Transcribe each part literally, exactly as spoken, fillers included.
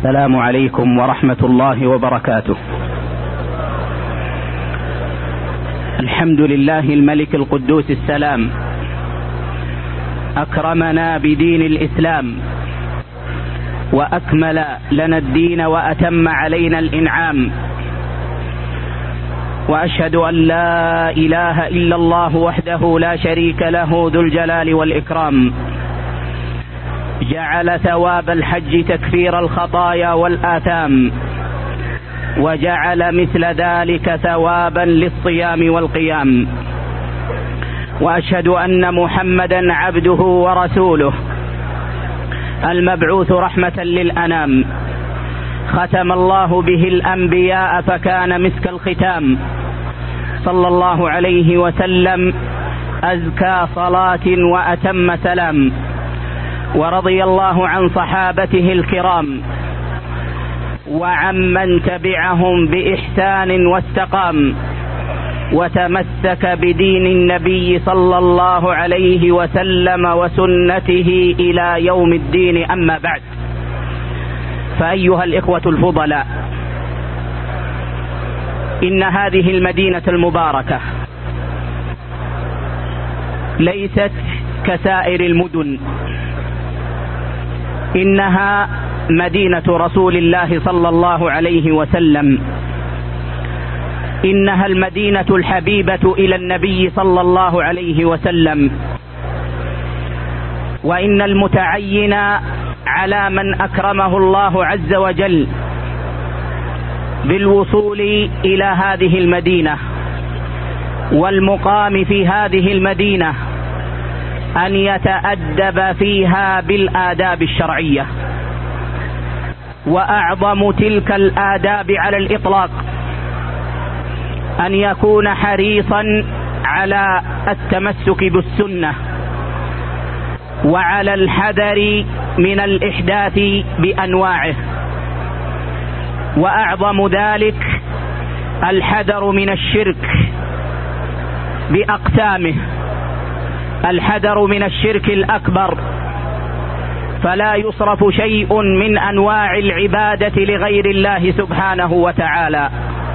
السلام عليكم ورحمة الله وبركاته. الحمد لله الملك القدوس السلام، أكرمنا بدين الإسلام وأكمل لنا الدين وأتم علينا الإنعام، وأشهد أن لا إله إلا الله وحده لا شريك له ذو الجلال والإكرام، جعل ثواب الحج تكفير الخطايا والآثام، وجعل مثل ذلك ثوابا للصيام والقيام، وأشهد أن محمدا عبده ورسوله المبعوث رحمة للأنام، ختم الله به الأنبياء فكان مسك الختام، صلى الله عليه وسلم أزكى صلاة وأتم سلام، ورضي الله عن صحابته الكرام وعمن تبعهم بإحسان واستقام وتمسك بدين النبي صلى الله عليه وسلم وسنته إلى يوم الدين. أما بعد، فأيها الإخوة الفضلاء، إن هذه المدينة المباركة ليست كسائر المدن، إنها مدينة رسول الله صلى الله عليه وسلم، إنها المدينة الحبيبة إلى النبي صلى الله عليه وسلم، وإن المتعين على من أكرمه الله عز وجل بالوصول إلى هذه المدينة والمقام في هذه المدينة أن يتأدب فيها بالآداب الشرعية، وأعظم تلك الآداب على الإطلاق أن يكون حريصا على التمسك بالسنة وعلى الحذر من الإحداث بأنواعه، وأعظم ذلك الحذر من الشرك بأقسامه، الحذر من الشرك الأكبر، فلا يصرف شيء من أنواع العبادة لغير الله سبحانه وتعالى.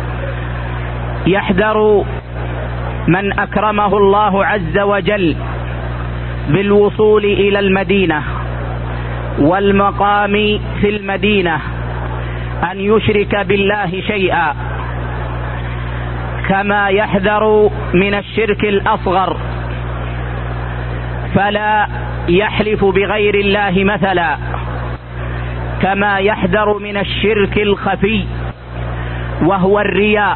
يحذر من أكرمه الله عز وجل بالوصول إلى المدينة والمقام في المدينة أن يشرك بالله شيئا، كما يحذر من الشرك الأصغر، فلا يحلف بغير الله مثلا، كما يحذر من الشرك الخفي وهو الرياء،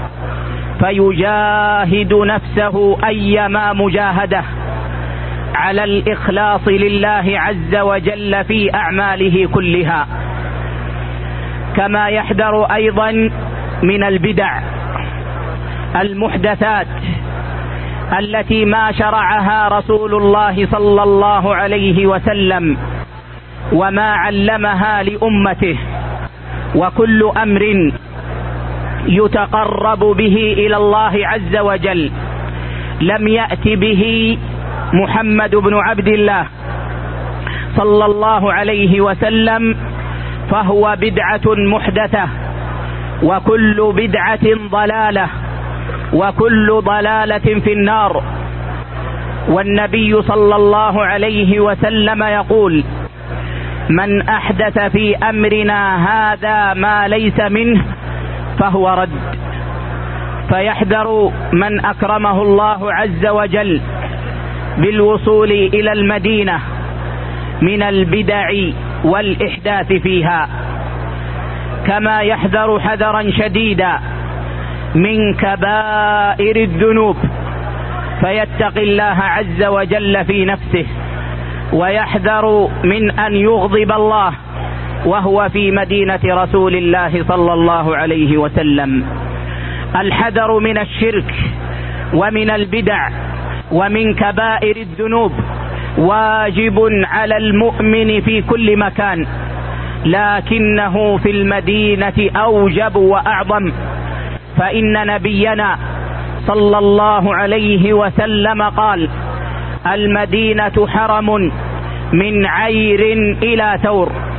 فيجاهد نفسه أيما مجاهدة على الإخلاص لله عز وجل في أعماله كلها، كما يحذر أيضا من البدع المحدثات التي ما شرعها رسول الله صلى الله عليه وسلم وما علمها لأمته، وكل أمر يتقرب به إلى الله عز وجل لم يأت به محمد بن عبد الله صلى الله عليه وسلم فهو بدعة محدثة، وكل بدعة ضلالة، وكل ضلالة في النار. والنبي صلى الله عليه وسلم يقول: من أحدث في أمرنا هذا ما ليس منه فهو رد. فيحذر من أكرمه الله عز وجل بالوصول إلى المدينة من البدع والإحداث فيها، كما يحذر حذرا شديدا من كبائر الذنوب، فيتقي الله عز وجل في نفسه، ويحذر من أن يغضب الله وهو في مدينة رسول الله صلى الله عليه وسلم. الحذر من الشرك ومن البدع ومن كبائر الذنوب واجب على المؤمن في كل مكان، لكنه في المدينة أوجب وأعظم، فإن نبينا صلى الله عليه وسلم قال: المدينة حرم من عير إلى ثور،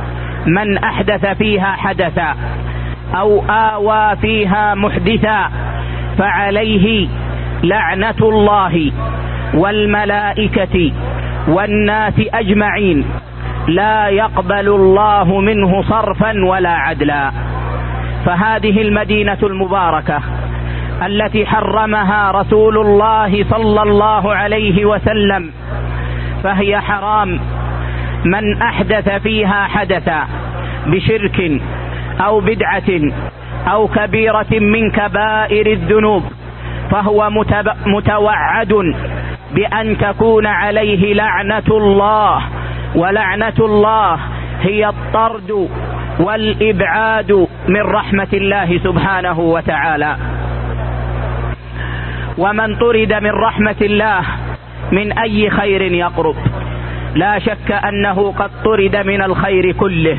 من أحدث فيها حدثا أو آوى فيها محدثا فعليه لعنة الله والملائكة والناس أجمعين، لا يقبل الله منه صرفا ولا عدلا. فهذه المدينة المباركة التي حرمها رسول الله صلى الله عليه وسلم فهي حرام. من أحدث فيها حدثا بشرك أو بدعة أو كبيرة من كبائر الذنوب فهو متوعد بأن تكون عليه لعنة الله، ولعنة الله هي الطرد والإبعاد من رحمة الله سبحانه وتعالى. ومن طرد من رحمة الله من أي خير يقرب، لا شك أنه قد طرد من الخير كله،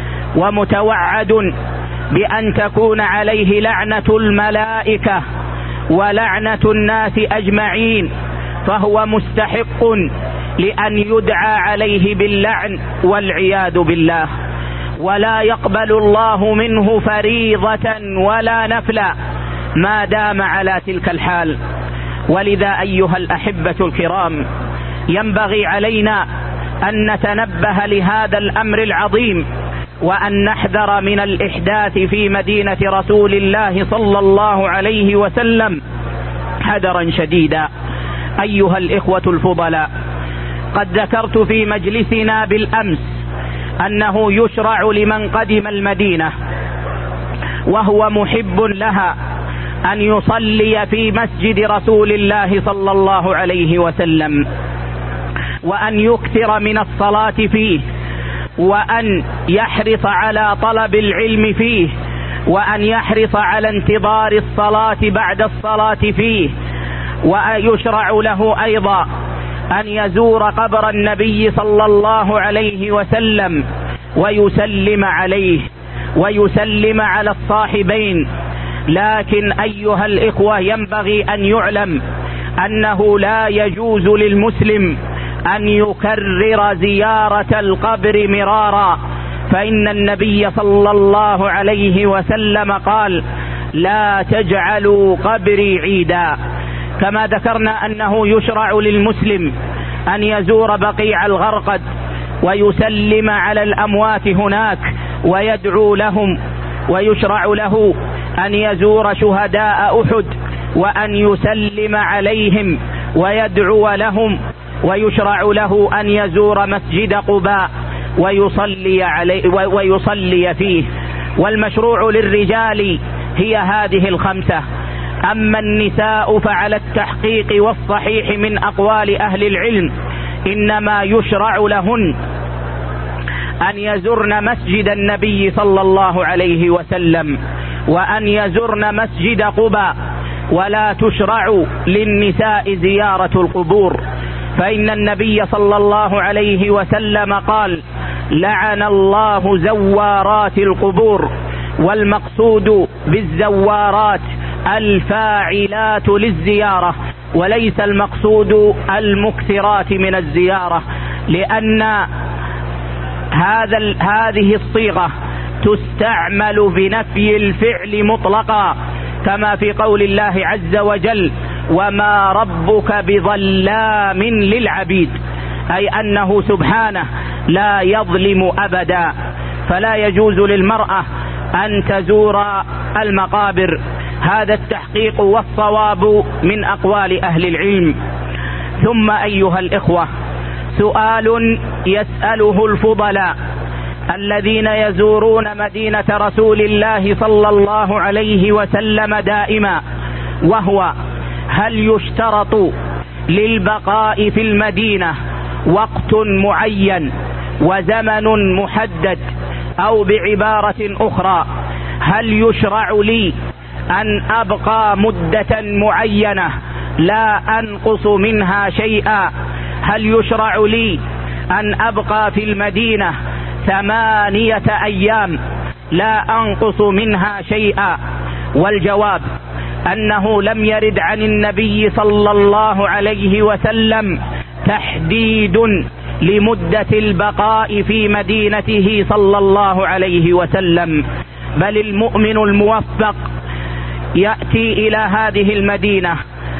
ومتوعد بأن تكون عليه لعنة الملائكة ولعنة الناس أجمعين، فهو مستحق لأن يدعى عليه باللعن والعياذ بالله، ولا يقبل الله منه فريضة ولا نفلا ما دام على تلك الحال. ولذا أيها الأحبة الكرام، ينبغي علينا أن نتنبه لهذا الأمر العظيم، وأن نحذر من الإحداث في مدينة رسول الله صلى الله عليه وسلم حذرا شديدا. أيها الإخوة الفضلاء، قد ذكرت في مجلسنا بالأمس أنه يشرع لمن قدم المدينة وهو محب لها أن يصلي في مسجد رسول الله صلى الله عليه وسلم، وأن يكثر من الصلاة فيه، وأن يحرص على طلب العلم فيه، وأن يحرص على انتظار الصلاة بعد الصلاة فيه. ويشرع له أيضا أن يزور قبر النبي صلى الله عليه وسلم ويسلم عليه ويسلم على الصاحبين. لكن أيها الإخوة، ينبغي أن يعلم أنه لا يجوز للمسلم أن يكرر زيارة القبر مرارا، فإن النبي صلى الله عليه وسلم قال: لا تجعلوا قبري عيدا. كما ذكرنا أنه يشرع للمسلم أن يزور بقيع الغرقد ويسلم على الأموات هناك ويدعو لهم، ويشرع له أن يزور شهداء أحد وأن يسلم عليهم ويدعو لهم، ويشرع له أن يزور مسجد قباء ويصلي عليه ويصلي فيه. والمشروع للرجال هي هذه الخمسة. أما النساء فعلى التحقيق والصحيح من أقوال أهل العلم إنما يشرع لهن أن يزرن مسجد النبي صلى الله عليه وسلم وأن يزرن مسجد قباء، ولا تشرع للنساء زيارة القبور، فإن النبي صلى الله عليه وسلم قال: لعن الله زوارات القبور. والمقصود بالزوارات الفاعلات للزيارة، وليس المقصود المكثرات من الزيارة، لأن هذا هذه الصيغة تستعمل بنفي الفعل مطلقا، كما في قول الله عز وجل: وما ربك بظلام للعبيد، أي أنه سبحانه لا يظلم أبدا. فلا يجوز للمرأة أن تزور المقابر. هذا التحقيق والصواب من أقوال أهل العلم. ثم أيها الإخوة، سؤال يسأله الفضلاء الذين يزورون مدينة رسول الله صلى الله عليه وسلم دائما، وهو: هل يشترط للبقاء في المدينة وقت معين وزمن محدد، أو بعبارة أخرى: هل يشرع لي أن أبقى مدة معينة لا أنقص منها شيئا؟ هل يشرع لي أن أبقى في المدينة ثمانية أيام لا أنقص منها شيئا؟ والجواب أنه لم يرد عن النبي صلى الله عليه وسلم تحديد لمدة البقاء في مدينته صلى الله عليه وسلم، بل المؤمن الموفق يأتي إلى هذه المدينة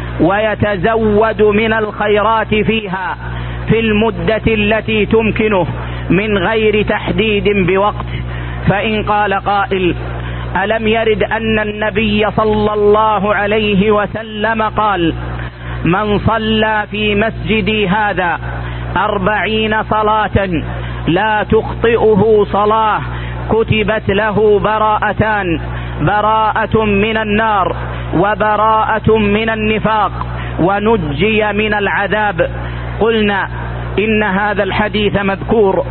ويتزود من الخيرات فيها في المدة التي تمكنه من غير تحديد بوقت. فإن قال قائل: ألم يرد أن النبي صلى الله عليه وسلم قال: من صلى في مسجدي هذا أربعين صلاة لا تخطئه صلاة كتبت له براءتان، براءة من النار وبراءة من النفاق، ونجي من العذاب. قلنا إن هذا الحديث مذكور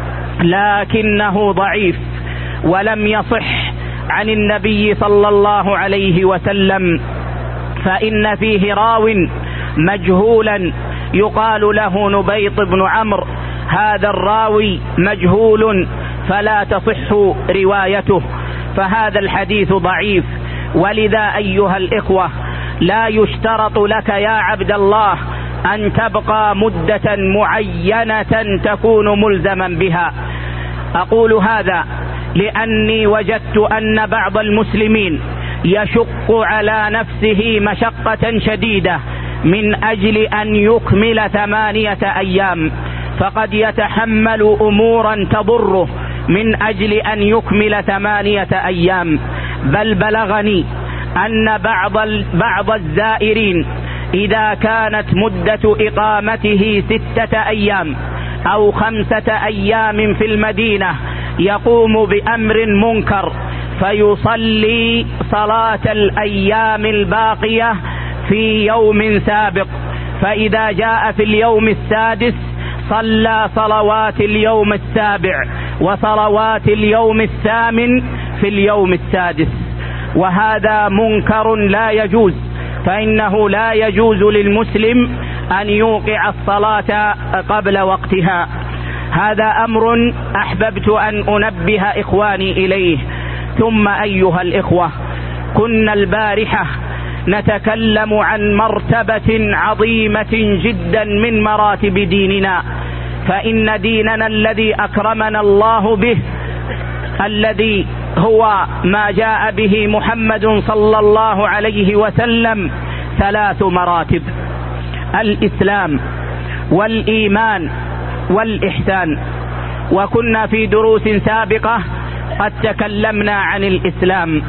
لكنه ضعيف ولم يصح عن النبي صلى الله عليه وسلم، فإن فيه راو مجهولا يقال له نبيط بن عمرو، هذا الراوي مجهول فلا تصح روايته، فهذا الحديث ضعيف. ولذا أيها الإخوة لا يشترط لك يا عبد الله أن تبقى مدة معينة تكون ملزما بها. أقول هذا لأني وجدت أن بعض المسلمين يشق على نفسه مشقة شديدة من أجل أن يكمل ثمانية أيام، فقد يتحمل أمورا تضره من أجل أن يكمل ثمانية أيام. بل بلغني أن بعض بعض الزائرين إذا كانت مدة إقامته ستة أيام أو خمسة أيام في المدينة يقوم بأمر منكر فيصلي صلاة الأيام الباقية في يوم سابق، فإذا جاء في اليوم السادس صلى صلوات اليوم السابع وصلوات اليوم الثامن في اليوم السادس، وهذا منكر لا يجوز. فإنه لا يجوز للمسلم أن يوقع الصلاة قبل وقتها. هذا أمر أحببت أن أنبه إخواني إليه. ثم أيها الإخوة، كنا البارحة نتكلم عن مرتبة عظيمة جدا من مراتب ديننا، فإن ديننا الذي أكرمنا الله به، الذي هو ما جاء به محمد صلى الله عليه وسلم، ثلاث مراتب: الإسلام والإيمان والإحسان. وكنا في دروس سابقة قد تكلمنا عن الإسلام،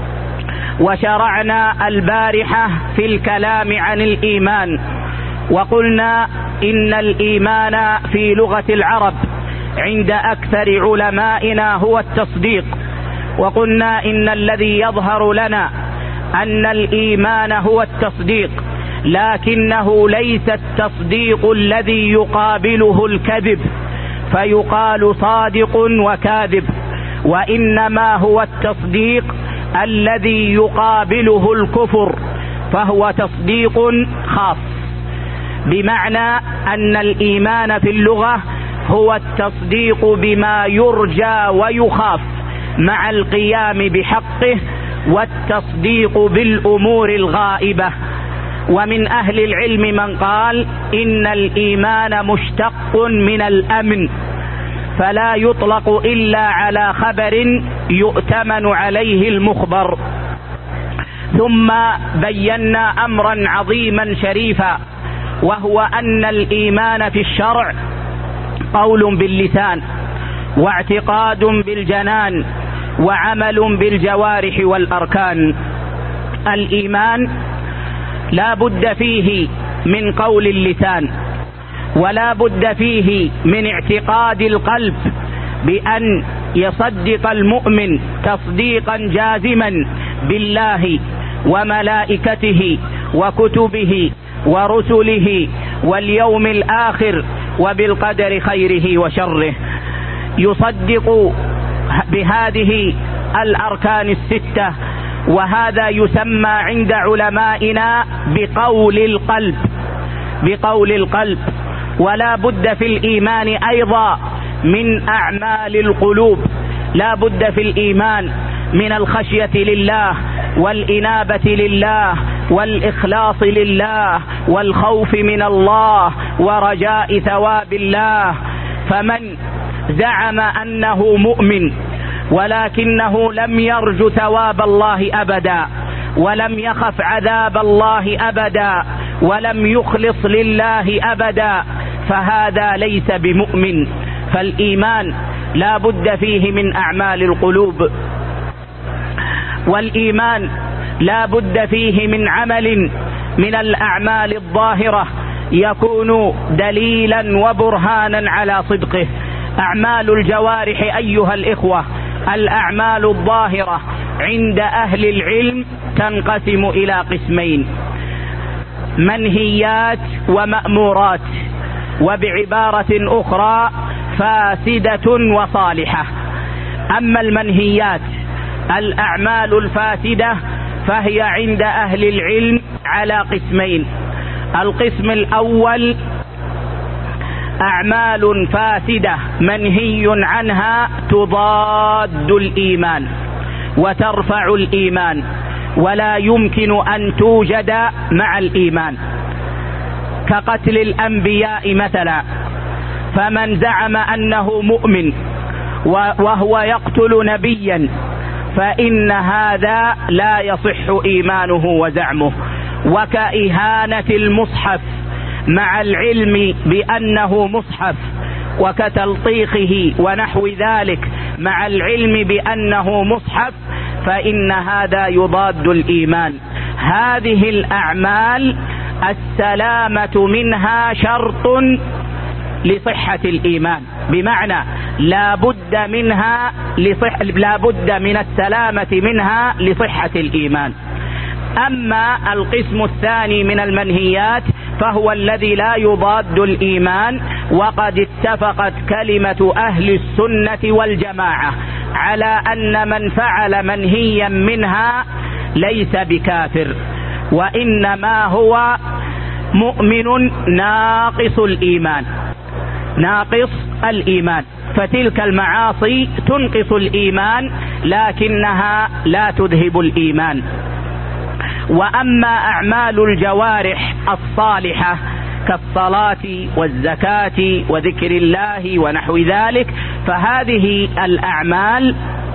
وشرعنا البارحة في الكلام عن الإيمان، وقلنا إن الإيمان في لغة العرب عند أكثر علمائنا هو التصديق. وقلنا إن الذي يظهر لنا أن الإيمان هو التصديق، لكنه ليس التصديق الذي يقابله الكذب فيقال صادق وكاذب، وإنما هو التصديق الذي يقابله الكفر فهو تصديق خاص، بمعنى أن الإيمان في اللغة هو التصديق بما يرجى ويخاف مع القيام بحقه، والتصديق بالأمور الغائبة. ومن أهل العلم من قال إن الإيمان مشتق من الأمن، فلا يطلق إلا على خبر يؤتمن عليه المخبر. ثم بينا أمرا عظيما شريفا، وهو أن الإيمان في الشرع قول باللسان واعتقاد بالجنان وعمل بالجوارح والأركان. الإيمان لا بد فيه من قول اللسان، ولا بد فيه من اعتقاد القلب بأن يصدق المؤمن تصديقا جازما بالله وملائكته وكتبه ورسله واليوم الآخر وبالقدر خيره وشره. يصدق بهذه الأركان الستة، وهذا يسمى عند علمائنا بقول القلب، بقول القلب. ولا بد في الإيمان أيضا من أعمال القلوب، لا بد في الإيمان من الخشية لله والإنابة لله والإخلاص لله والخوف من الله ورجاء ثواب الله. فمن زعم أنه مؤمن ولكنه لم يرجو ثواب الله أبدا، ولم يخف عذاب الله أبدا، ولم يخلص لله أبدا، فهذا ليس بمؤمن. فالإيمان لا بد فيه من أعمال القلوب، والإيمان لا بد فيه من عمل من الأعمال الظاهرة يكون دليلا وبرهانا على صدقه. أعمال الجوارح أيها الإخوة، الأعمال الظاهرة عند أهل العلم تنقسم إلى قسمين: منهيات ومأمورات، وبعبارة أخرى فاسدة وصالحة. أما المنهيات الأعمال الفاسدة فهي عند أهل العلم على قسمين: القسم الأول أعمال فاسدة منهي عنها تضاد الإيمان وترفع الإيمان ولا يمكن أن توجد مع الإيمان، كقتل الأنبياء مثلا. فمن زعم أنه مؤمن وهو يقتل نبيا فإن هذا لا يصح إيمانه وزعمه. وكإهانة المصحف مع العلم بأنه مصحف، وكتلطيخه ونحو ذلك مع العلم بأنه مصحف، فإن هذا يضاد الإيمان. هذه الأعمال السلامة منها شرط لصحة الإيمان، بمعنى لا بد منها لصح لا بد من السلامة منها لصحة الإيمان. أما القسم الثاني من المنهيات فهو الذي لا يضاد الإيمان، وقد اتفقت كلمة أهل السنة والجماعة على أن من فعل منهيا منها ليس بكافر، وإنما هو مؤمن ناقص الإيمان ناقص الإيمان. فتلك المعاصي تنقص الإيمان لكنها لا تذهب الإيمان. وأما أعمال الجوارح الصالحة كالصلاة والزكاة وذكر الله ونحو ذلك، فهذه الأعمال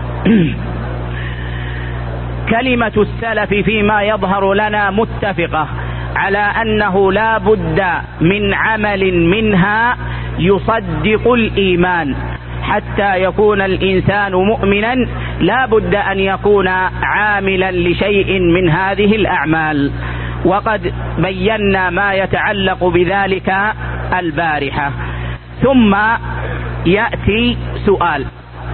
كلمة السلف فيما يظهر لنا متفقة على أنه لا بد من عمل منها يصدق الإيمان. حتى يكون الإنسان مؤمنا لا بد أن يكون عاملا لشيء من هذه الأعمال، وقد بينا ما يتعلق بذلك البارحة. ثم يأتي سؤال: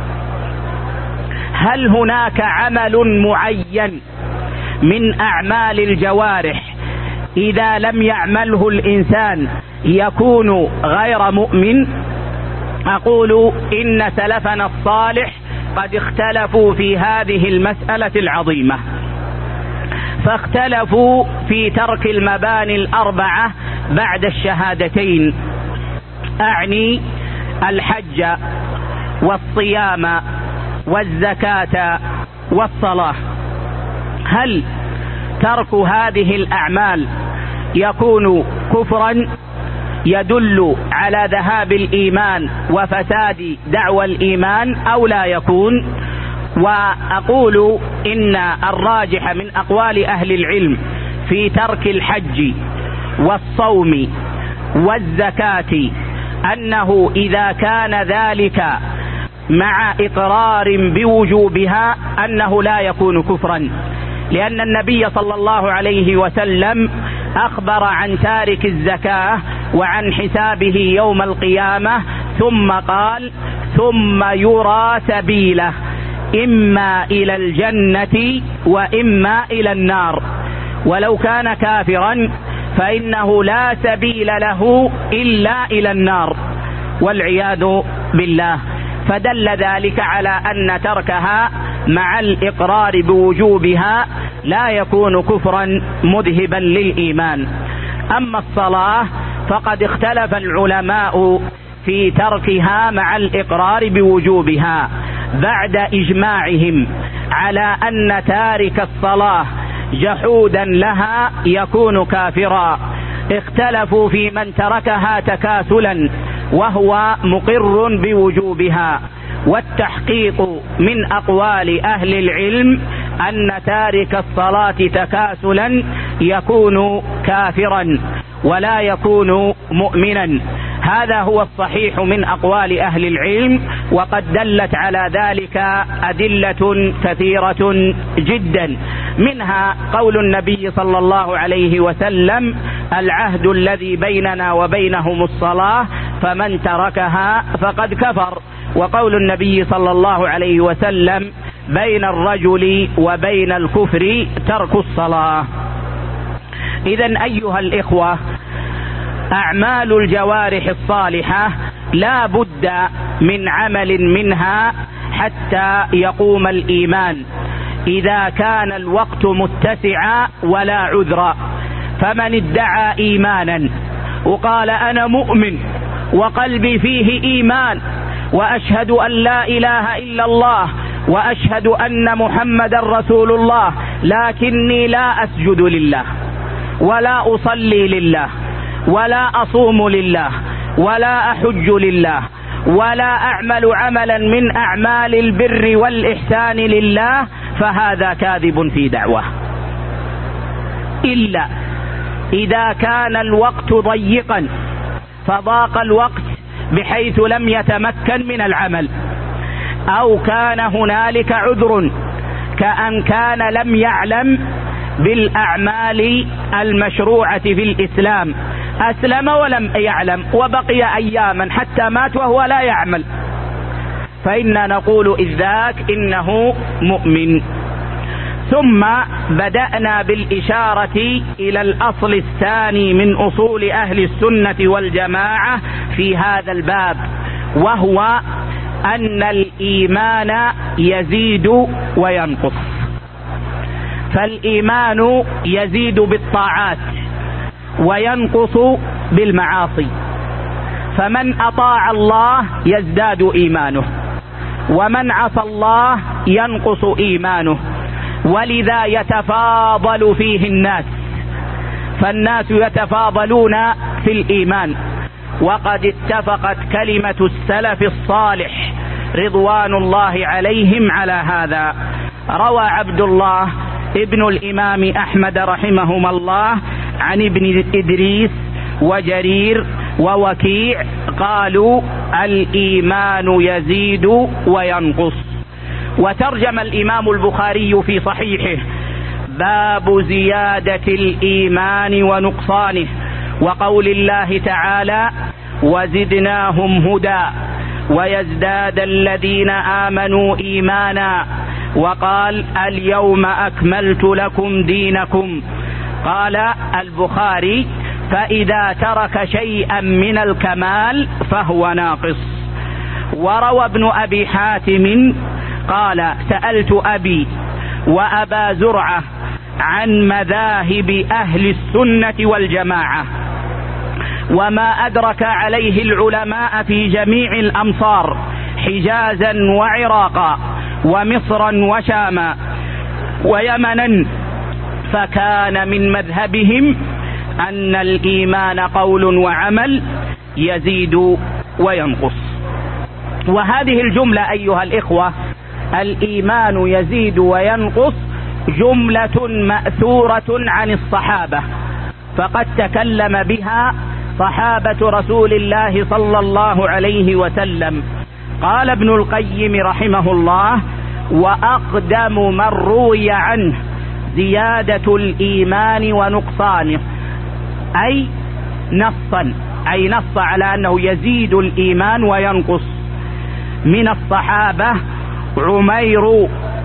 هل هناك عمل معين من أعمال الجوارح إذا لم يعمله الإنسان يكون غير مؤمن؟ أقول إن سلفنا الصالح قد اختلفوا في هذه المسألة العظيمة، فاختلفوا في ترك المباني الأربعة بعد الشهادتين، أعني الحج والصيام والزكاة والصلاة. هل ترك هذه الأعمال يكون كفرا يدل على ذهاب الإيمان وفساد دعوى الإيمان أو لا يكون؟ وأقول إن الراجح من أقوال أهل العلم في ترك الحج والصوم والزكاة أنه إذا كان ذلك مع إقرار بوجوبها أنه لا يكون كفرا، لأن النبي صلى الله عليه وسلم أخبر عن تارك الزكاة وعن حسابه يوم القيامة، ثم قال: ثم يرى سبيله إما إلى الجنة وإما إلى النار. ولو كان كافرا فإنه لا سبيل له إلا إلى النار والعياذ بالله. فدل ذلك على أن تركها مع الإقرار بوجوبها لا يكون كفرا مذهبا للإيمان. أما الصلاة فقد اختلف العلماء في تركها مع الإقرار بوجوبها بعد إجماعهم على أن تارك الصلاة جحودا لها يكون كافرا. اختلفوا في من تركها تكاسلا وهو مقر بوجوبها، والتحقيق من أقوال أهل العلم أن تارك الصلاة تكاسلا يكون كافرا ولا يكون مؤمنا. هذا هو الصحيح من أقوال أهل العلم، وقد دلت على ذلك أدلة كثيرة جدا، منها قول النبي صلى الله عليه وسلم: العهد الذي بيننا وبينهم الصلاة فمن تركها فقد كفر، وقول النبي صلى الله عليه وسلم: بين الرجل وبين الكفر ترك الصلاة. إذن أيها الإخوة، أعمال الجوارح الصالحة لا بد من عمل منها حتى يقوم الإيمان، إذا كان الوقت متسعا ولا عذر. فمن ادعى إيمانا وقال أنا مؤمن وقلبي فيه إيمان وأشهد أن لا إله إلا الله وأشهد أن محمد رسول الله، لكني لا أسجد لله ولا أصلي لله ولا أصوم لله ولا أحج لله ولا أعمل عملا من أعمال البر والإحسان لله، فهذا كاذب في دعوة، إلا إذا كان الوقت ضيقا فضاق الوقت بحيث لم يتمكن من العمل، أو كان هنالك عذر كأن كان لم يعلم بالأعمال المشروعة في الإسلام، أسلم ولم يعلم وبقي أياما حتى مات وهو لا يعمل، فإنا نقول إذ ذاك إنه مؤمن. ثم بدأنا بالإشارة إلى الأصل الثاني من أصول أهل السنة والجماعة في هذا الباب، وهو أن الإيمان يزيد وينقص. فالإيمان يزيد بالطاعات وينقص بالمعاصي، فمن أطاع الله يزداد إيمانه، ومن عصى الله ينقص إيمانه، ولذا يتفاضل فيه الناس، فالناس يتفاضلون في الإيمان. وقد اتفقت كلمة السلف الصالح رضوان الله عليهم على هذا. روى عبد الله ابن الإمام أحمد رحمهما الله عن ابن إدريس وجرير ووكيع قالوا: الإيمان يزيد وينقص. وترجم الإمام البخاري في صحيحه: باب زيادة الإيمان ونقصانه، وقول الله تعالى: وزدناهم هدى ويزداد الذين آمنوا إيمانا، وقال: اليوم أكملت لكم دينكم. قال البخاري: فإذا ترك شيئا من الكمال فهو ناقص. وروى ابن أبي حاتم قال: سألت أبي وأبا زرعة عن مذاهب أهل السنة والجماعة وما أدرك عليه العلماء في جميع الأمصار حجازا وعراقا ومصرا وشاما ويمنا، فكان من مذهبهم أن الإيمان قول وعمل يزيد وينقص. وهذه الجملة أيها الإخوة، الإيمان يزيد وينقص، جملة مأثورة عن الصحابة، فقد تكلم بها صحابة رسول الله صلى الله عليه وسلم. قال ابن القيم رحمه الله: وأقدم من روي عنه زيادة الإيمان ونقصانه، أي نصا أي نص على أنه يزيد الإيمان وينقص، من الصحابة عمير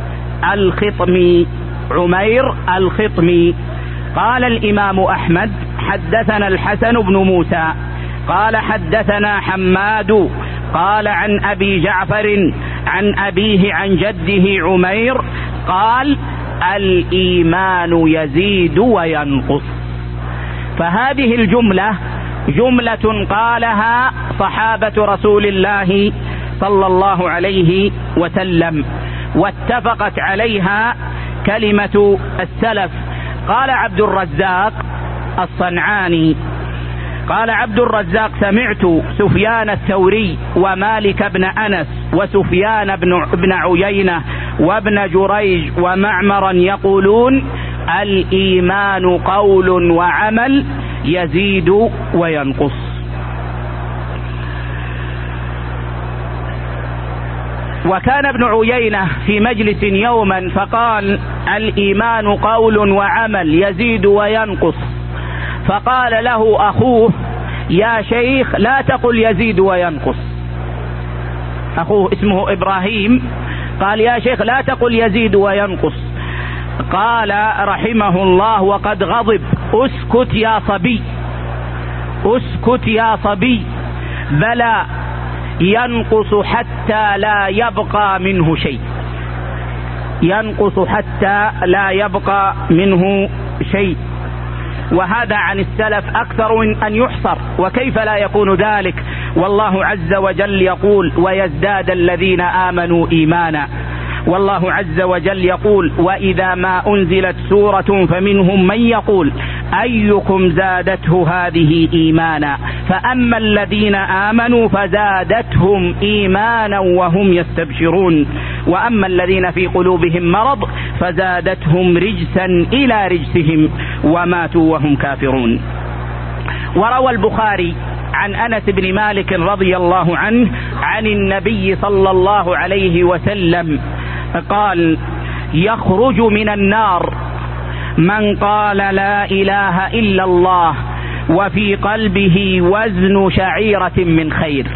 الخطمي عمير الخطمي قال الإمام أحمد: حدثنا الحسن بن موسى قال حدثنا حماد قال عن أبي جعفر عن أبيه عن جده عمير قال: الإيمان يزيد وينقص. فهذه الجملة جملة قالها صحابة رسول الله صلى الله عليه وسلم، واتفقت عليها كلمة السلف. قال عبد الرزاق الصنعاني قال عبد الرزاق: سمعت سفيان الثوري ومالك بن أنس وسفيان بن عيينة وابن جريج ومعمرا يقولون: الإيمان قول وعمل يزيد وينقص. وكان ابن عيينة في مجلس يوما فقال: الإيمان قول وعمل يزيد وينقص. فقال له أخوه: يا شيخ لا تقل يزيد وينقص. أخوه اسمه إبراهيم قال: يا شيخ لا تقل يزيد وينقص. قال رحمه الله وقد غضب: اسكت يا صبي، اسكت يا صبي، بلى ينقص حتى لا يبقى منه شيء، ينقص حتى لا يبقى منه شيء. وهذا عن السلف أكثر من أن يحصر، وكيف لا يكون ذلك والله عز وجل يقول: ويزداد الذين آمنوا إيمانا. والله عز وجل يقول: وإذا ما أنزلت سورة فمنهم من يقول أيكم زادته هذه إيمانا، فأما الذين آمنوا فزادتهم إيمانا وهم يستبشرون، وأما الذين في قلوبهم مرض فزادتهم رجسا إلى رجسهم وماتوا وهم كافرون. وروى البخاري عن أنس بن مالك رضي الله عنه عن النبي صلى الله عليه وسلم قال: يخرج من النار من قال لا إله إلا الله وفي قلبه وزن شعيرة من خير.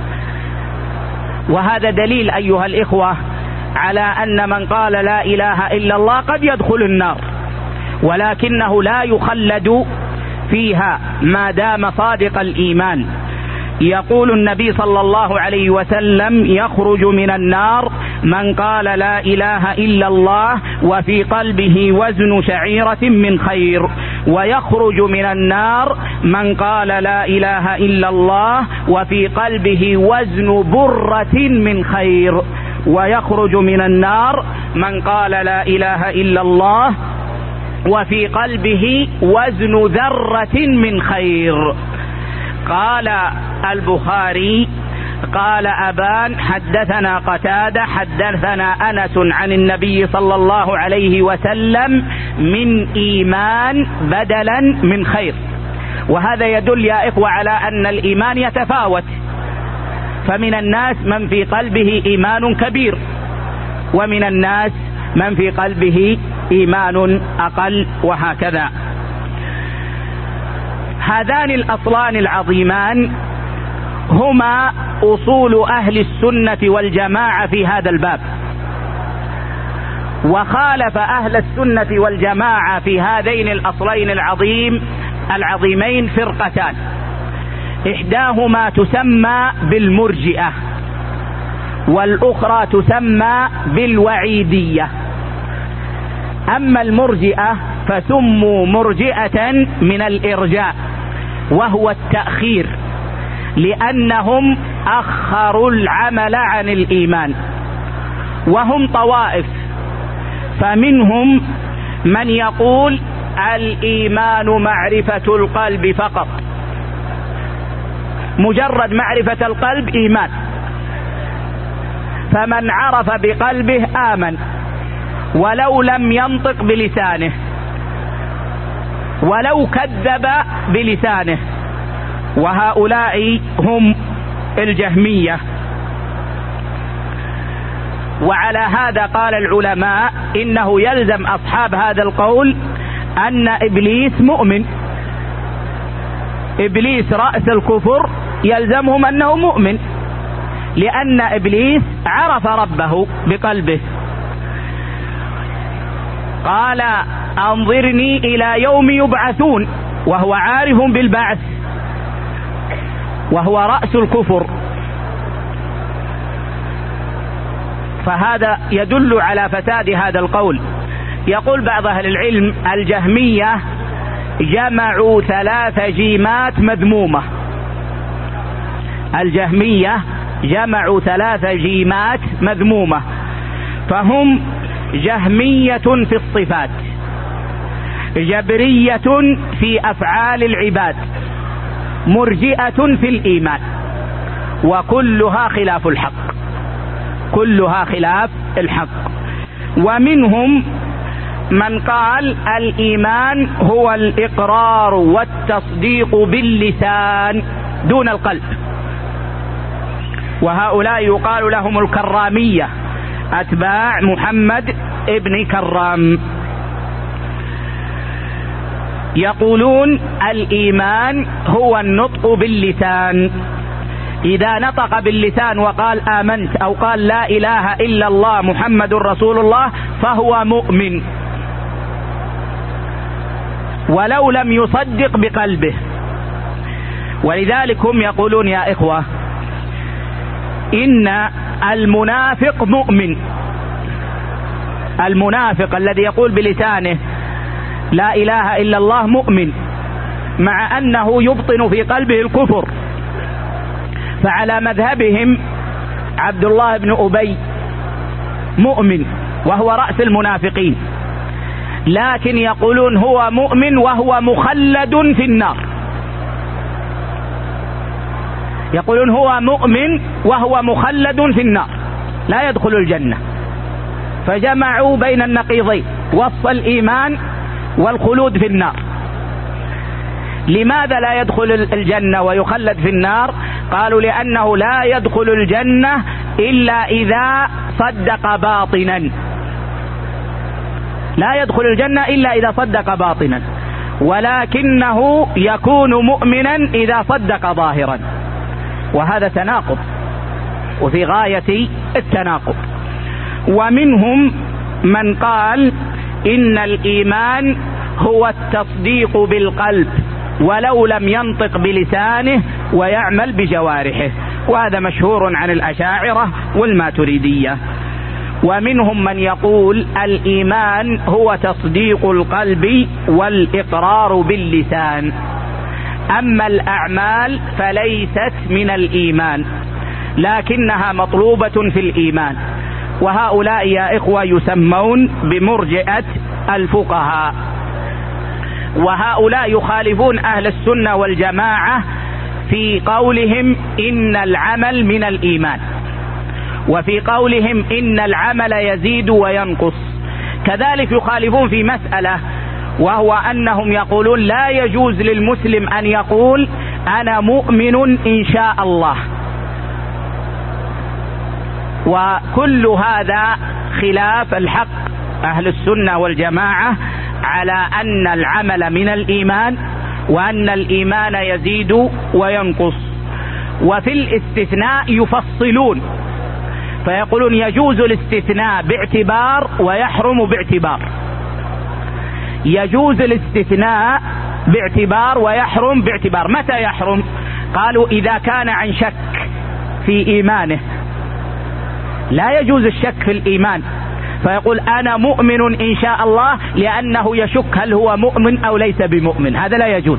وهذا دليل أيها الإخوة على أن من قال لا إله إلا الله قد يدخل النار، ولكنه لا يخلد فيها ما دام صادق الإيمان. يقول النبي صلى الله عليه وسلم: يخرج من النار من قال لا إله إلا الله وفي قلبه وزن شعيرة من خير، ويخرج من النار من قال لا إله إلا الله وفي قلبه وزن برة من خير، ويخرج من النار من قال لا إله إلا الله وفي قلبه وزن ذرة من خير. قال البخاري: قال أبان حدثنا قتادة حدثنا أنس عن النبي صلى الله عليه وسلم من إيمان بدلا من خير. وهذا يدل يا إخوة على أن الإيمان يتفاوت، فمن الناس من في قلبه إيمان كبير، ومن الناس من في قلبه إيمان أقل، وهكذا. هذان الأصلان العظيمان هما أصول أهل السنة والجماعة في هذا الباب. وخالف أهل السنة والجماعة في هذين الأصلين العظيم العظيمين فرقتان، إحداهما تسمى بالمرجئة والأخرى تسمى بالوعيدية. أما المرجئة فسموا مرجئة من الإرجاء، وهو التأخير، لأنهم أخروا العمل عن الإيمان. وهم طوائف، فمنهم من يقول الإيمان معرفة القلب فقط، مجرد معرفة القلب إيمان، فمن عرف بقلبه آمن ولو لم ينطق بلسانه ولو كذب بلسانه. وهؤلاء هم الجهمية. وعلى هذا قال العلماء إنه يلزم أصحاب هذا القول أن إبليس مؤمن. إبليس رأس الكفر يلزمهم أنه مؤمن، لأن إبليس عرف ربه بقلبه. قال أنظرني إلى يوم يبعثون، وهو عارف بالبعث، وهو رأس الكفر. فهذا يدل على فساد هذا القول. يقول بعض أهل العلم الجهمية جمعوا ثلاث جيمات مذمومة. الجهمية جمعوا ثلاث جيمات مذمومة، فهم جهمية في الصفات، جبرية في أفعال العباد، مرجئة في الإيمان، وكلها خلاف الحق، كلها خلاف الحق. ومنهم من قال الإيمان هو الإقرار والتصديق باللسان دون القلب، وهؤلاء يقال لهم الكرامية، أتباع محمد ابن كرام. يقولون الإيمان هو النطق باللسان، إذا نطق باللسان وقال آمنت أو قال لا إله إلا الله محمد رسول الله فهو مؤمن، ولو لم يصدق بقلبه. ولذلك هم يقولون يا إخوة إن المنافق مؤمن، المنافق الذي يقول بلسانه لا إله إلا الله مؤمن، مع أنه يبطن في قلبه الكفر. فعلى مذهبهم عبد الله بن أبي مؤمن وهو رأس المنافقين، لكن يقولون هو مؤمن وهو مخلد في النار، يقولون هو مؤمن وهو مخلد في النار لا يدخل الجنة. فجمعوا بين النقيضين، وصف الإيمان والخلود في النار. لماذا لا يدخل الجنة ويخلد في النار؟ قالوا لأنه لا يدخل الجنة إلا إذا صدق باطنا، لا يدخل الجنة إلا إذا صدق باطنا، ولكنه يكون مؤمنا إذا صدق ظاهرا، وهذا تناقض وفي غاية التناقض. ومنهم من قال إن الإيمان هو التصديق بالقلب ولو لم ينطق بلسانه ويعمل بجوارحه، وهذا مشهور عن الأشاعرة والماتريدية. ومنهم من يقول الإيمان هو تصديق القلب والإقرار باللسان، أما الأعمال فليست من الإيمان لكنها مطلوبة في الإيمان. وهؤلاء يا إخوة يسمون بمرجئة الفقهاء، وهؤلاء يخالفون أهل السنة والجماعة في قولهم إن العمل من الإيمان، وفي قولهم إن العمل يزيد وينقص. كذلك يخالفون في مسألة، وهو أنهم يقولون لا يجوز للمسلم أن يقول أنا مؤمن إن شاء الله، وكل هذا خلاف الحق. أهل السنة والجماعة على أن العمل من الإيمان، وأن الإيمان يزيد وينقص. وفي الاستثناء يفصلون فيقولون يجوز الاستثناء باعتبار ويحرم باعتبار، يجوز الاستثناء باعتبار ويحرم باعتبار. متى يحرم؟ قالوا إذا كان عن شك في إيمانه، لا يجوز الشك في الإيمان، فيقول أنا مؤمن إن شاء الله لأنه يشك هل هو مؤمن أو ليس بمؤمن، هذا لا يجوز.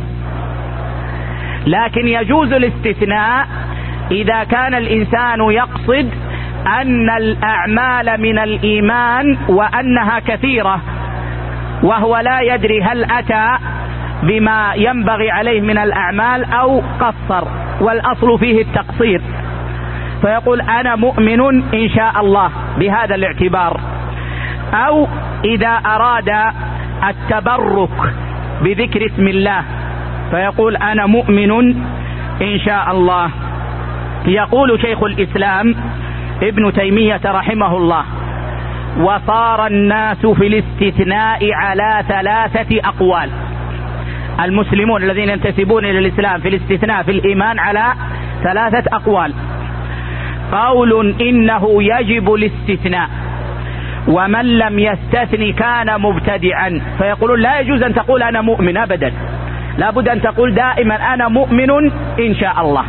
لكن يجوز الاستثناء إذا كان الإنسان يقصد أن الأعمال من الإيمان وأنها كثيرة، وهو لا يدري هل أتى بما ينبغي عليه من الأعمال أو قصر، والأصل فيه التقصير، فيقول أنا مؤمن إن شاء الله بهذا الاعتبار. أو إذا أراد التبرك بذكر اسم الله فيقول أنا مؤمن إن شاء الله. يقول شيخ الإسلام ابن تيمية رحمه الله: وصار الناس في الاستثناء على ثلاثة أقوال. المسلمون الذين ينتسبون إلى الإسلام في الاستثناء في الإيمان على ثلاثة أقوال. قول إنه يجب الاستثناء، ومن لم يستثن كان مبتدعا، فيقولون لا يجوز أن تقول أنا مؤمن أبدا، لا بد أن تقول دائما أنا مؤمن إن شاء الله.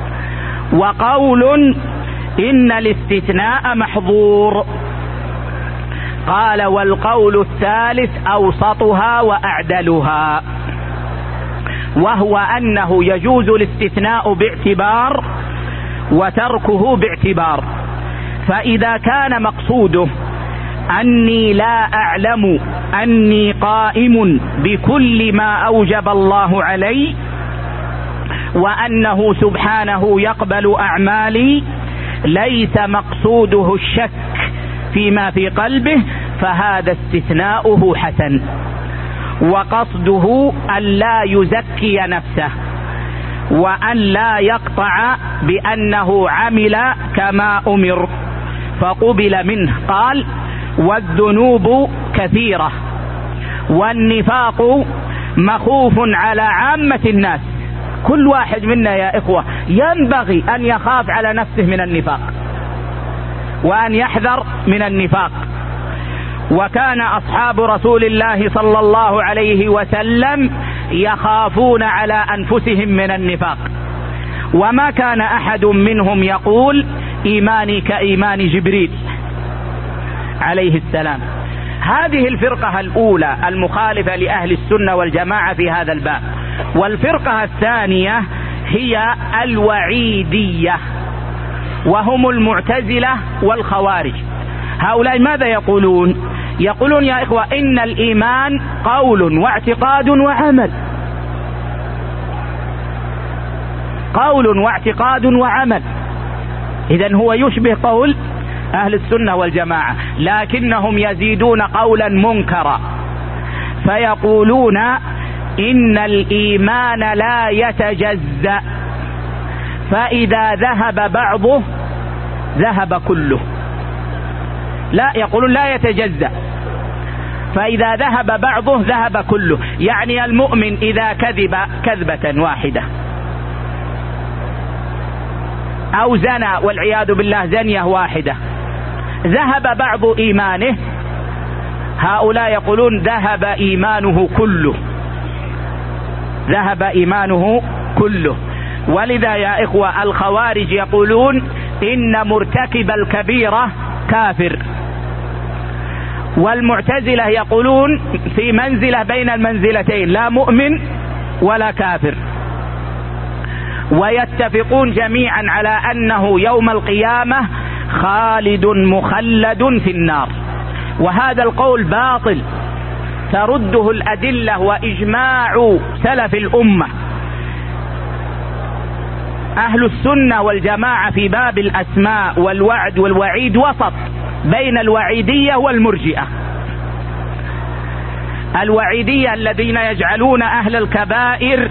وقول إن الاستثناء محظور. قال: والقول الثالث أوسطها وأعدلها، وهو أنه يجوز الاستثناء باعتبار وتركه باعتبار. فإذا كان مقصوده أني لا أعلم أني قائم بكل ما أوجب الله علي، وأنه سبحانه يقبل أعمالي، ليس مقصوده الشك فيما في قلبه، فهذا استثناؤه حسن، وقصده أن لا يزكي نفسه، وأن لا يقطع بأنه عمل كما أمر فقبل منه. قال: والذنوب كثيرة والنفاق مخوف على عامة الناس. كل واحد منا يا إخوة ينبغي أن يخاف على نفسه من النفاق، وأن يحذر من النفاق. وكان أصحاب رسول الله صلى الله عليه وسلم يخافون على أنفسهم من النفاق، وما كان أحد منهم يقول إيماني كإيمان جبريل عليه السلام. هذه الفرقة الأولى المخالفة لأهل السنة والجماعة في هذا الباب. والفرقة الثانية هي الوعيدية، وهم المعتزلة والخوارج. هؤلاء ماذا يقولون؟ يقولون يا إخوة إن الإيمان قول واعتقاد وعمل، قول واعتقاد وعمل. إذن هو يشبه قول أهل السنة والجماعة، لكنهم يزيدون قولا منكرا، فيقولون إن الإيمان لا يتجزأ، فإذا ذهب بعضه ذهب كله. لا، يقولون لا يتجزأ، فإذا ذهب بعضه ذهب كله. يعني المؤمن إذا كذب كذبة واحدة أو زنى والعياذ بالله زنية واحدة، ذهب بعض إيمانه، هؤلاء يقولون ذهب إيمانه كله، ذهب إيمانه كله. ولذا يا إخوة الخوارج يقولون إن مرتكب الكبيرة كافر، والمعتزلة يقولون في منزلة بين المنزلتين، لا مؤمن ولا كافر. ويتفقون جميعا على أنه يوم القيامة خالد مخلد في النار، وهذا القول باطل ترده الأدلة وإجماع سلف الأمة. أهل السنة والجماعة في باب الأسماء والوعد والوعيد وسط بين الوعيدية والمرجئة. الوعيدية الذين يجعلون أهل الكبائر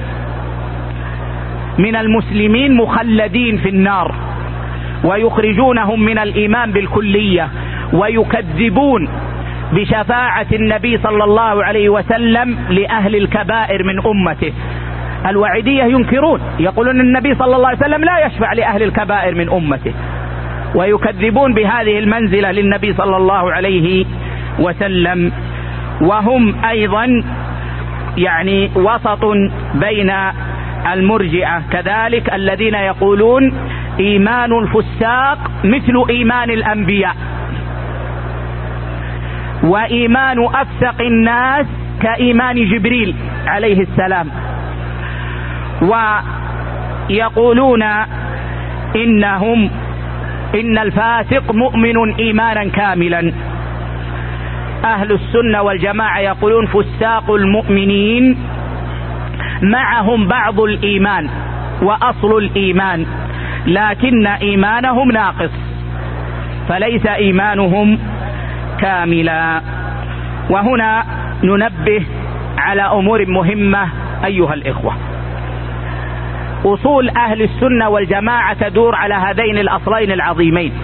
من المسلمين مخلدين في النار، ويخرجونهم من الإيمان بالكلية، ويكذبون بشفاعة النبي صلى الله عليه وسلم لأهل الكبائر من أمته. الوعيدية ينكرون، يقولون النبي صلى الله عليه وسلم لا يشفع لأهل الكبائر من أمته، ويكذبون بهذه المنزلة للنبي صلى الله عليه وسلم. وهم أيضا يعني وسط بين المرجئة كذلك، الذين يقولون إيمان الفساق مثل إيمان الأنبياء، وإيمان أفسق الناس كإيمان جبريل عليه السلام. ويقولون إنهم إن الفاسق مؤمن إيمانا كاملا. أهل السنة والجماعة يقولون فساق المؤمنين معهم بعض الإيمان وأصل الإيمان، لكن إيمانهم ناقص، فليس إيمانهم كاملا. وهنا ننبه على أمور مهمة أيها الإخوة. أصول أهل السنة والجماعة تدور على هذين الأصلين العظيمين: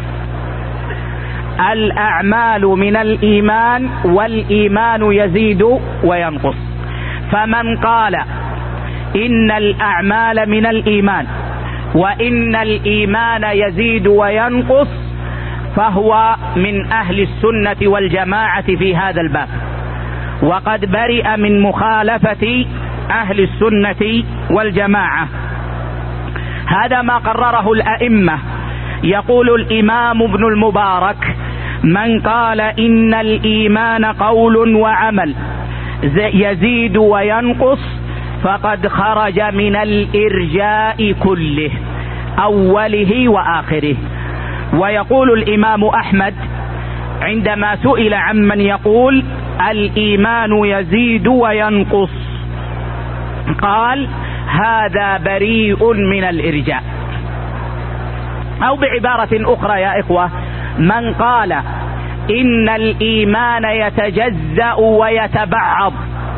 الأعمال من الإيمان، والإيمان يزيد وينقص. فمن قال إن الأعمال من الإيمان وإن الإيمان يزيد وينقص فهو من أهل السنة والجماعة في هذا الباب، وقد برئ من مخالفة أهل السنة والجماعة. هذا ما قرره الأئمة. يقول الإمام ابن المبارك: من قال إن الإيمان قول وعمل يزيد وينقص فقد خرج من الإرجاء كله أوله وآخره. ويقول الإمام أحمد: عندما سئل عمن يقول الإيمان يزيد وينقص قال هذا بريء من الإرجاء. أو بعبارة أخرى يا إخوة، من قال إن الإيمان يتجزأ ويتبعض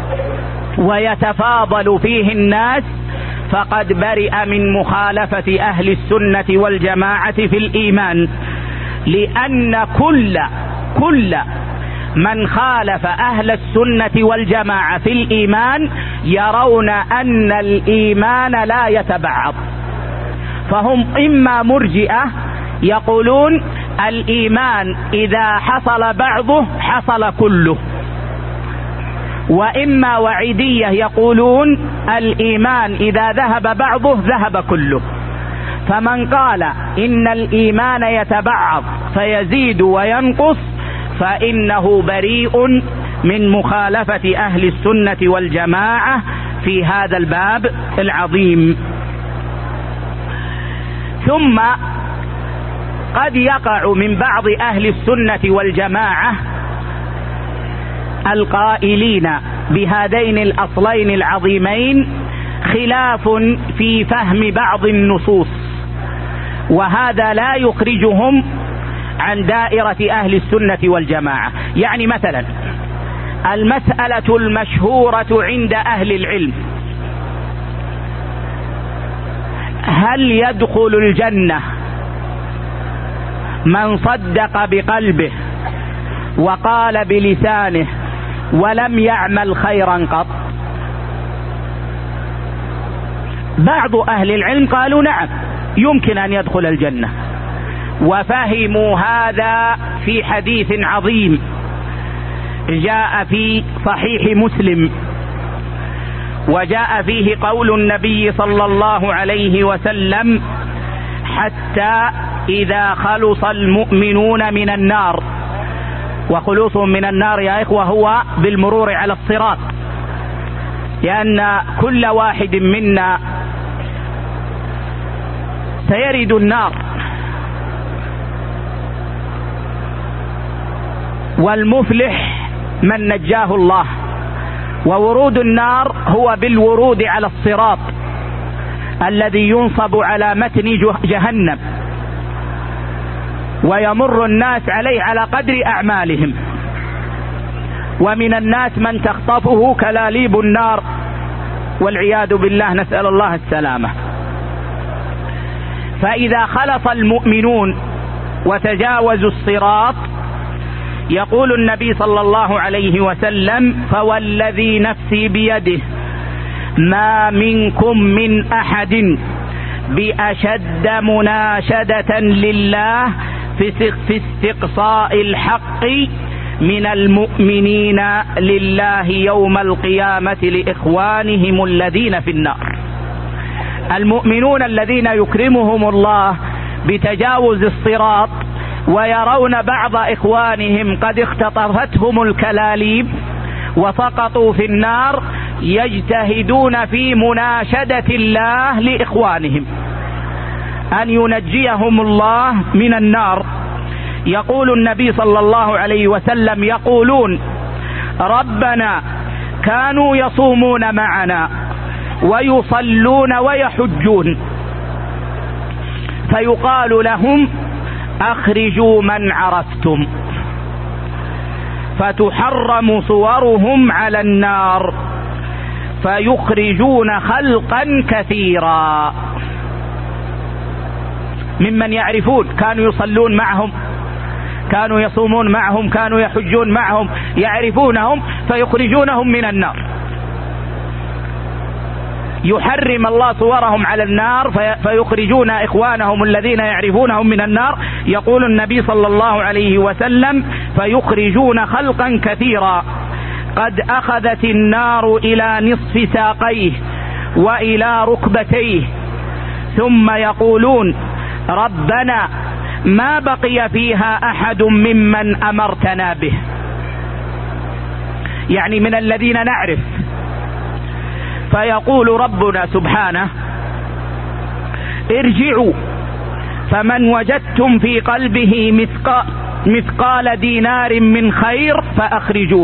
ويتفاضل فيه الناس فقد برئ من مخالفة أهل السنة والجماعة في الإيمان، لأن كل كل من خالف أهل السنة والجماعة في الإيمان يرون أن الإيمان لا يتبعض، فهم إما مرجئة يقولون الإيمان إذا حصل بعضه حصل كله، وإما وعيدية يقولون الإيمان إذا ذهب بعضه ذهب كله. فمن قال إن الإيمان يتبعض فيزيد وينقص فإنه بريء من مخالفة أهل السنة والجماعة في هذا الباب العظيم. ثم قد يقع من بعض أهل السنة والجماعة القائلين بهذين الأصلين العظيمين خلاف في فهم بعض النصوص، وهذا لا يخرجهم عن دائرة أهل السنة والجماعة. يعني مثلا المسألة المشهورة عند أهل العلم، هل يدخل الجنة من صدق بقلبه وقال بلسانه ولم يعمل خيرا قط؟ بعض أهل العلم قالوا نعم يمكن أن يدخل الجنة، وفهموا هذا في حديث عظيم جاء في صحيح مسلم، وجاء فيه قول النبي صلى الله عليه وسلم حتى إذا خلص المؤمنون من النار، وخلوصهم من النار يا إخوة هو بالمرور على الصراط، لأن كل واحد منا سيرد النار، والمفلح من نجاه الله، وورود النار هو بالورود على الصراط الذي ينصب على متن جهنم، ويمر الناس عليه على قدر أعمالهم، ومن الناس من تخطفه كلاليب النار والعياذ بالله، نسأل الله السلامة. فإذا خلص المؤمنون وتجاوزوا الصراط يقول النبي صلى الله عليه وسلم فوالذي نفسي بيده ما منكم من أحد بأشد مناشدة لله في استقصاء الحق من المؤمنين لله يوم القيامة لإخوانهم الذين في النار. المؤمنون الذين يكرمهم الله بتجاوز الصراط ويرون بعض إخوانهم قد اختطفتهم الكلاليب وسقطوا في النار يجتهدون في مناشدة الله لإخوانهم أن ينجيهم الله من النار. يقول النبي صلى الله عليه وسلم يقولون ربنا كانوا يصومون معنا ويصلون ويحجون، فيقال لهم أخرجوا من عرفتم، فتحرم صورهم على النار فيخرجون خلقا كثيرا ممن يعرفون، كانوا يصلون معهم، كانوا يصومون معهم، كانوا يحجون معهم، يعرفونهم فيخرجونهم من النار. يحرم الله صورهم على النار فيخرجون إخوانهم الذين يعرفونهم من النار. يقول النبي صلى الله عليه وسلم فيخرجون خلقا كثيرا قد أخذت النار إلى نصف ساقيه وإلى ركبتيه، ثم يقولون ربنا ما بقي فيها أحد ممن أمرتنا به، يعني من الذين نعرف. فيقول ربنا سبحانه ارجعوا فمن وجدتم في قلبه مثقال مثقال دينار من خير فأخرجوه،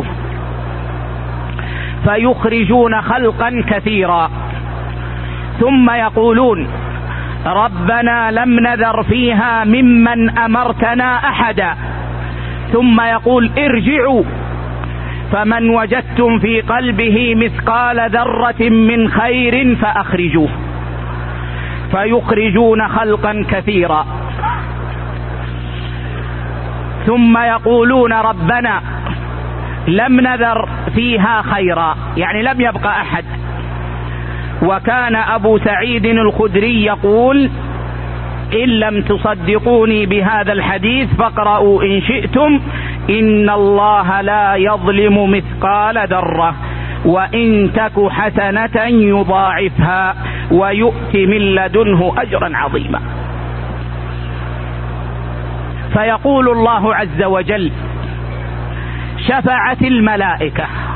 فيخرجون خلقا كثيرا، ثم يقولون ربنا لم نذر فيها ممن أمرتنا أحدا، ثم يقول ارجعوا فمن وجدتم في قلبه مثقال ذرة من خير فأخرجوه، فيخرجون خلقا كثيرا، ثم يقولون ربنا لم نذر فيها خيرا، يعني لم يبقى أحد. وكان أبو سعيد الخدري يقول إن لم تصدقوني بهذا الحديث فاقرأوا إن شئتم إن الله لا يظلم مثقال ذرة وإن تك حسنة يضاعفها ويؤتي من لدنه أجرا عظيما. فيقول الله عز وجل شفعت الملائكة